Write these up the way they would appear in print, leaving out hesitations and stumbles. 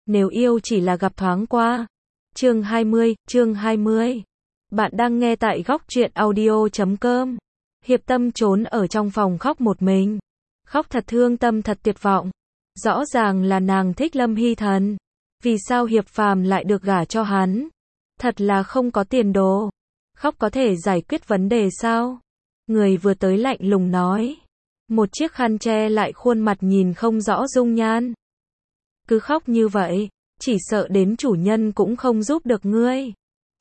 nếu yêu chỉ là gặp thoáng qua. Chương 20. Bạn đang nghe tại góc truyện audio.com. Hiệp Tâm trốn ở trong phòng khóc một mình. Khóc thật thương tâm, thật tuyệt vọng. Rõ ràng là nàng thích Lâm Hy Thần. Vì sao Hiệp Phàm lại được gả cho hắn? Thật là không có tiền đồ. Khóc có thể giải quyết vấn đề sao? Người vừa tới lạnh lùng nói. Một chiếc khăn che lại khuôn mặt nhìn không rõ dung nhan. Cứ khóc như vậy, chỉ sợ đến chủ nhân cũng không giúp được ngươi.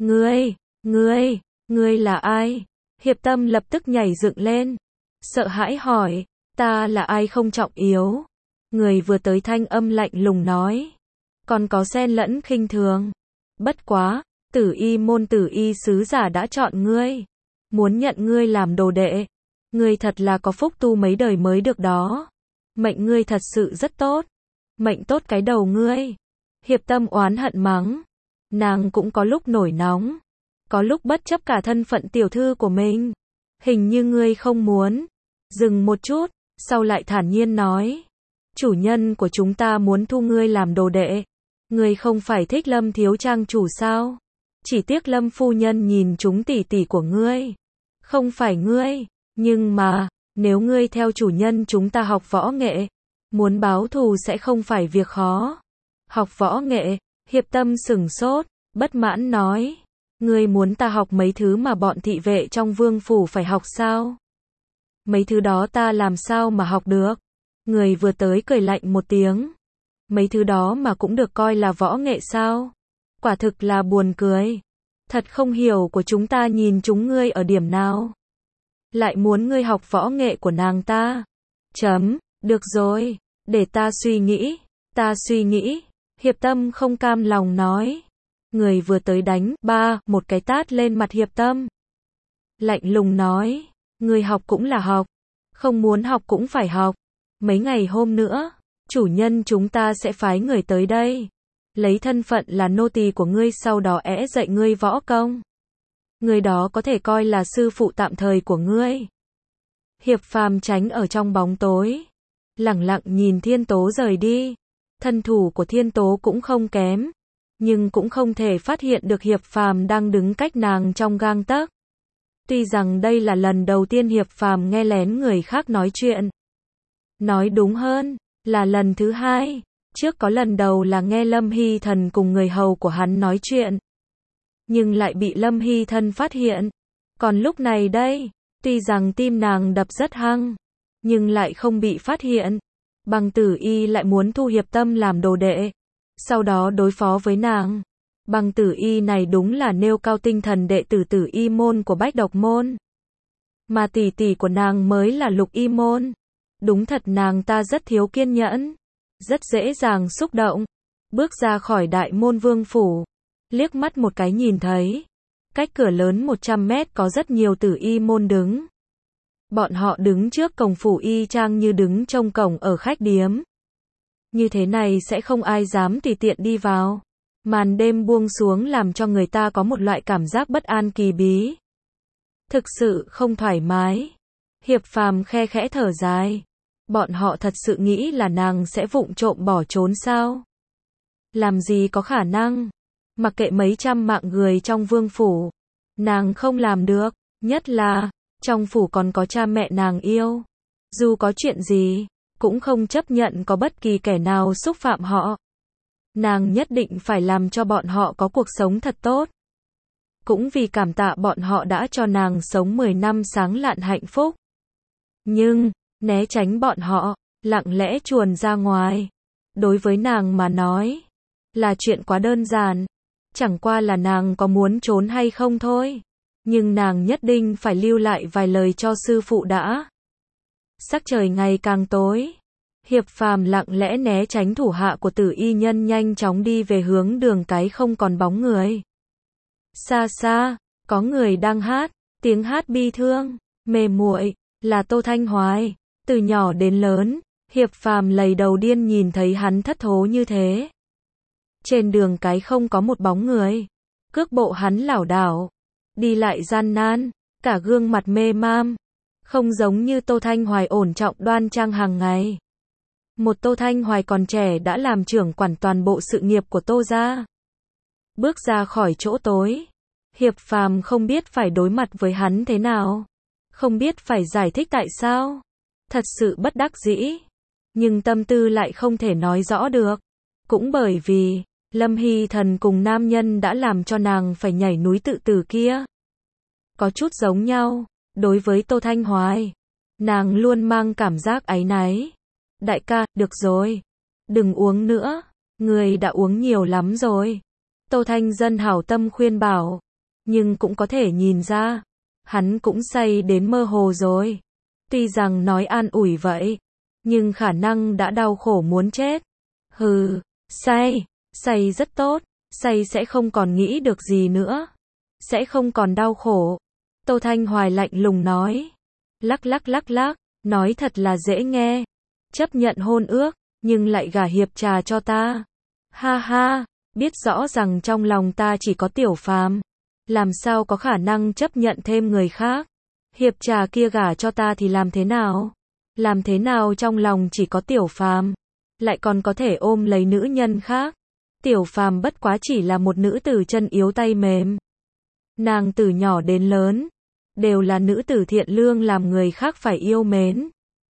Ngươi là ai? Hiệp Tâm lập tức nhảy dựng lên. Sợ hãi hỏi, ta là ai không trọng yếu. Người vừa tới thanh âm lạnh lùng nói. Còn có xen lẫn khinh thường. Bất quá, Tử Y môn Tử Y sứ giả đã chọn ngươi. Muốn nhận ngươi làm đồ đệ. Ngươi thật là có phúc tu mấy đời mới được đó. Mệnh ngươi thật sự rất tốt. Mệnh tốt cái đầu ngươi. Hiệp Tâm oán hận mắng. Nàng cũng có lúc nổi nóng. Có lúc bất chấp cả thân phận tiểu thư của mình. Hình như ngươi không muốn. Dừng một chút, sau lại thản nhiên nói. Chủ nhân của chúng ta muốn thu ngươi làm đồ đệ. Ngươi không phải thích Lâm thiếu trang chủ sao? Chỉ tiếc Lâm phu nhân nhìn chúng tỷ tỷ của ngươi. Không phải ngươi, nhưng mà, nếu ngươi theo chủ nhân chúng ta học võ nghệ, muốn báo thù sẽ không phải việc khó. Học võ nghệ, Hiệp Tâm sửng sốt, bất mãn nói. Ngươi muốn ta học mấy thứ mà bọn thị vệ trong vương phủ phải học sao? Mấy thứ đó ta làm sao mà học được? Người vừa tới cười lạnh một tiếng. Mấy thứ đó mà cũng được coi là võ nghệ sao? Quả thực là buồn cười. Thật không hiểu của chúng ta nhìn chúng ngươi ở điểm nào. Lại muốn ngươi học võ nghệ của nàng ta. Được rồi, để ta suy nghĩ. Hiệp Tâm không cam lòng nói. Người vừa tới đánh một cái tát lên mặt Hiệp Tâm. Lạnh lùng nói, ngươi học cũng là học, không muốn học cũng phải học. Mấy ngày hôm nữa, chủ nhân chúng ta sẽ phái người tới đây. Lấy thân phận là nô tỳ của ngươi, sau đó dạy ngươi võ công. Người đó có thể coi là sư phụ tạm thời của ngươi. Hiệp Phàm tránh ở trong bóng tối, lẳng lặng nhìn Thiên Tố rời đi. Thân thủ của Thiên Tố cũng không kém, nhưng cũng không thể phát hiện được Hiệp Phàm đang đứng cách nàng trong gang tấc. Tuy rằng đây là lần đầu tiên Hiệp Phàm nghe lén người khác nói chuyện. Nói đúng hơn, là lần thứ hai. Trước có lần đầu là nghe Lâm Hy Thần cùng người hầu của hắn nói chuyện. Nhưng lại bị Lâm Hy Thần phát hiện. Còn lúc này đây, tuy rằng tim nàng đập rất hăng, nhưng lại không bị phát hiện. Bằng Tử Y lại muốn thu Hiệp Tâm làm đồ đệ, sau đó đối phó với nàng. Bằng Tử Y này đúng là nêu cao tinh thần đệ tử Tử Y môn của Bách Độc môn. Mà tỷ tỷ của nàng mới là Lục Y môn. Đúng thật nàng ta rất thiếu kiên nhẫn, rất dễ dàng xúc động. Bước ra khỏi đại môn vương phủ, liếc mắt một cái nhìn thấy, cách cửa lớn 100 mét có rất nhiều Tử Y môn đứng. Bọn họ đứng trước cổng phủ y chang như đứng trông cổng ở khách điếm. Như thế này sẽ không ai dám tùy tiện đi vào. Màn đêm buông xuống làm cho người ta có một loại cảm giác bất an kỳ bí. Thực sự không thoải mái. Hiệp Phàm khe khẽ thở dài. Bọn họ thật sự nghĩ là nàng sẽ vụng trộm bỏ trốn sao? Làm gì có khả năng. Mặc kệ mấy trăm mạng người trong vương phủ, nàng không làm được. Nhất là, trong phủ còn có cha mẹ nàng yêu. Dù có chuyện gì, cũng không chấp nhận có bất kỳ kẻ nào xúc phạm họ. Nàng nhất định phải làm cho bọn họ có cuộc sống thật tốt. Cũng vì cảm tạ bọn họ đã cho nàng sống 10 năm sáng lạn hạnh phúc. Nhưng, né tránh bọn họ, lặng lẽ chuồn ra ngoài. Đối với nàng mà nói, là chuyện quá đơn giản. Chẳng qua là nàng có muốn trốn hay không thôi. Nhưng nàng nhất định phải lưu lại vài lời cho sư phụ đã. Sắc trời ngày càng tối. Hiệp Phàm lặng lẽ né tránh thủ hạ của Tử Y nhân nhanh chóng đi về hướng đường cái không còn bóng người. Xa xa, có người đang hát, tiếng hát bi thương, mê muội, là Tô Thanh Hoài. Từ nhỏ đến lớn, Hiệp Phàm lầy đầu điên nhìn thấy hắn thất thố như thế. Trên đường cái không có một bóng người. Cước bộ hắn lảo đảo, đi lại gian nan, cả gương mặt mê mam. Không giống như Tô Thanh Hoài ổn trọng đoan trang hàng ngày. Một Tô Thanh Hoài còn trẻ đã làm trưởng quản toàn bộ sự nghiệp của Tô gia. Bước ra khỏi chỗ tối, Hiệp Phàm không biết phải đối mặt với hắn thế nào, không biết phải giải thích tại sao, thật sự bất đắc dĩ, nhưng tâm tư lại không thể nói rõ được, cũng bởi vì Lâm Hy Thần cùng nam nhân đã làm cho nàng phải nhảy núi tự tử kia. Có chút giống nhau, đối với Tô Thanh Hoài, nàng luôn mang cảm giác áy náy. Đại ca, được rồi, đừng uống nữa, người đã uống nhiều lắm rồi. Tô Thanh Dân hảo tâm khuyên bảo, nhưng cũng có thể nhìn ra, hắn cũng say đến mơ hồ rồi. Tuy rằng nói an ủi vậy, nhưng khả năng đã đau khổ muốn chết. Hừ, say rất tốt, say sẽ không còn nghĩ được gì nữa, sẽ không còn đau khổ. Tô Thanh Hoài lạnh lùng nói, lắc, nói thật là dễ nghe, chấp nhận hôn ước, nhưng lại gả Hiệp Trà cho ta. Ha ha, biết rõ rằng trong lòng ta chỉ có Tiểu Phàm, làm sao có khả năng chấp nhận thêm người khác. Hiệp Trà kia gả cho ta thì làm thế nào? Làm thế nào trong lòng chỉ có Tiểu Phàm, lại còn có thể ôm lấy nữ nhân khác? Tiểu Phàm bất quá chỉ là một nữ tử chân yếu tay mềm. Nàng từ nhỏ đến lớn, đều là nữ tử thiện lương làm người khác phải yêu mến.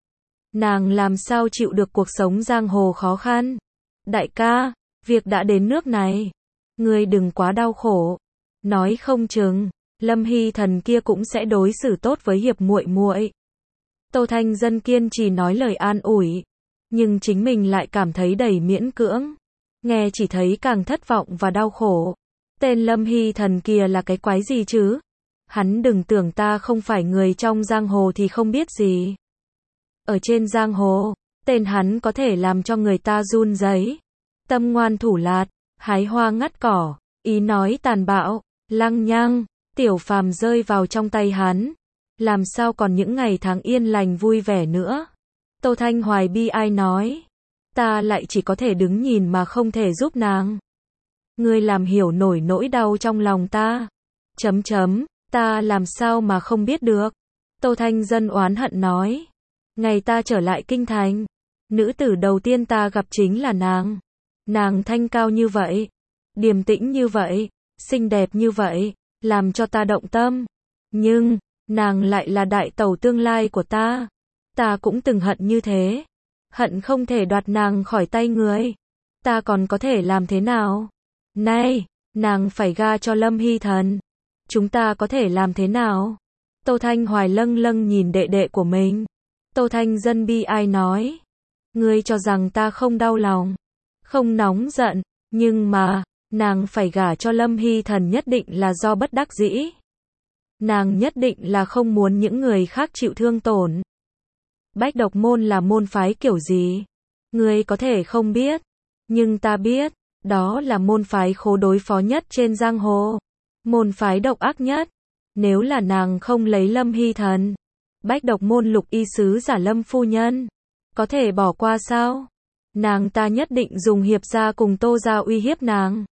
Nàng làm sao chịu được cuộc sống giang hồ khó khăn? Đại ca, việc đã đến nước này, ngươi đừng quá đau khổ. Nói không chừng, Lâm Hy Thần kia cũng sẽ đối xử tốt với Hiệp muội muội. Tô Thanh Dân kiên trì nói lời an ủi, nhưng chính mình lại cảm thấy đầy miễn cưỡng. Nghe chỉ thấy càng thất vọng và đau khổ. Tên Lâm Hy Thần kia là cái quái gì chứ? Hắn đừng tưởng ta không phải người trong giang hồ thì không biết gì. Ở trên giang hồ, tên hắn có thể làm cho người ta run rẩy. Tâm ngoan thủ lạt, hái hoa ngắt cỏ, ý nói tàn bạo, lăng nhăng. Tiểu Phàm rơi vào trong tay hắn, làm sao còn những ngày tháng yên lành vui vẻ nữa. Tô Thanh Hoài bi ai nói, ta lại chỉ có thể đứng nhìn mà không thể giúp nàng. Ngươi làm hiểu nổi nỗi đau trong lòng ta. Ta làm sao mà không biết được. Tô Thanh Dân oán hận nói, ngày ta trở lại kinh thành, nữ tử đầu tiên ta gặp chính là nàng. Nàng thanh cao như vậy, điềm tĩnh như vậy, xinh đẹp như vậy, làm cho ta động tâm. Nhưng, nàng lại là đại tẩu tương lai của ta. Ta cũng từng hận như thế. Hận không thể đoạt nàng khỏi tay người. Ta còn có thể làm thế nào? Này, nàng phải gả cho Lâm Hy Thần. Chúng ta có thể làm thế nào? Tô Thanh Hoài lâng lâng nhìn đệ đệ của mình. Tô Thanh Dân bi ai nói, ngươi cho rằng ta không đau lòng, không nóng giận, nhưng mà, nàng phải gả cho Lâm Hy Thần nhất định là do bất đắc dĩ. Nàng nhất định là không muốn những người khác chịu thương tổn. Bách độc môn là môn phái kiểu gì? Ngươi có thể không biết, nhưng ta biết, đó là môn phái khố đối phó nhất trên giang hồ. Môn phái độc ác nhất. Nếu là nàng không lấy Lâm Hy Thần, Bách độc môn lục y sứ giả Lâm phu nhân, có thể bỏ qua sao? Nàng ta nhất định dùng Hiệp gia cùng Tô gia uy hiếp nàng.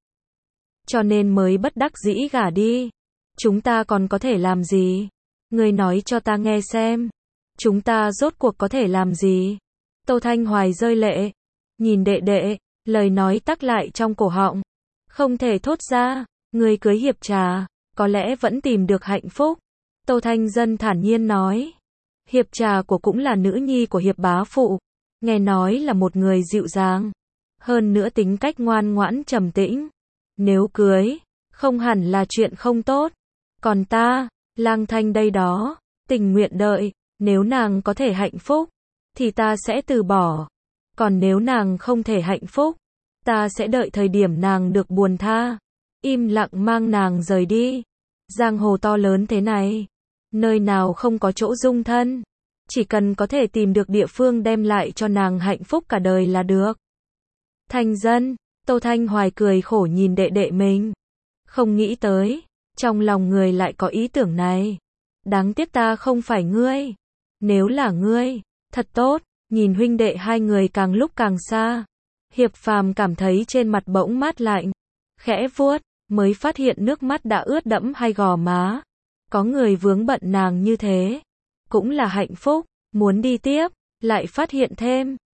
Cho nên mới bất đắc dĩ gả đi. Chúng ta còn có thể làm gì? Ngươi nói cho ta nghe xem. Chúng ta rốt cuộc có thể làm gì? Tô Thanh Hoài rơi lệ. Nhìn đệ đệ, lời nói tắc lại trong cổ họng. Không thể thốt ra, ngươi cưới Hiệp Trà, có lẽ vẫn tìm được hạnh phúc. Tô Thanh Dân thản nhiên nói. Hiệp Trà của cũng là nữ nhi của Hiệp bá phụ. Nghe nói là một người dịu dàng. Hơn nữa tính cách ngoan ngoãn trầm tĩnh. Nếu cưới, không hẳn là chuyện không tốt. Còn ta, lang thanh đây đó, tình nguyện đợi. Nếu nàng có thể hạnh phúc, thì ta sẽ từ bỏ. Còn nếu nàng không thể hạnh phúc, ta sẽ đợi thời điểm nàng được buồn tha. Im lặng mang nàng rời đi. Giang hồ to lớn thế này, nơi nào không có chỗ dung thân. Chỉ cần có thể tìm được địa phương đem lại cho nàng hạnh phúc cả đời là được. Thanh Dân, Tô Thanh Hoài cười khổ nhìn đệ đệ mình. Không nghĩ tới, trong lòng người lại có ý tưởng này. Đáng tiếc ta không phải ngươi. Nếu là ngươi, thật tốt. Nhìn huynh đệ hai người càng lúc càng xa. Hiệp Phàm cảm thấy trên mặt bỗng mát lạnh. Khẽ vuốt, mới phát hiện nước mắt đã ướt đẫm hai gò má. Có người vướng bận nàng như thế, cũng là hạnh phúc. Muốn đi tiếp, lại phát hiện thêm,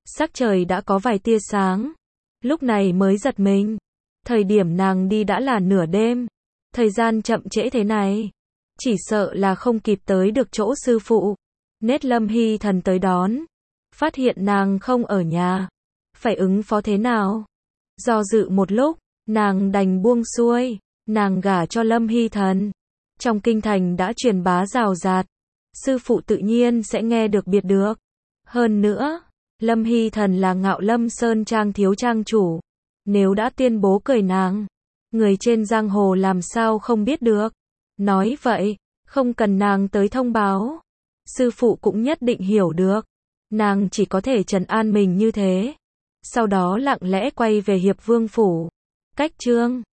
Sắc trời đã có vài tia sáng, lúc này mới giật mình. Thời điểm nàng đi đã là nửa đêm, thời gian chậm trễ thế này, chỉ sợ là không kịp tới được chỗ sư phụ. Nết Lâm Hy Thần tới đón, phát hiện nàng không ở nhà, phải ứng phó thế nào? Do dự một lúc, nàng đành buông xuôi, nàng gả cho Lâm Hy Thần. Trong kinh thành đã truyền bá rào rạt, sư phụ tự nhiên sẽ nghe được biết được. Hơn nữa, Lâm Hy Thần là Ngạo Lâm Sơn Trang thiếu trang chủ, nếu đã tuyên bố cười nàng, người trên giang hồ làm sao không biết được. Nói vậy, không cần nàng tới thông báo, sư phụ cũng nhất định hiểu được. Nàng chỉ có thể trấn an mình như thế, sau đó lặng lẽ quay về Hiệp Vương phủ. Cách chương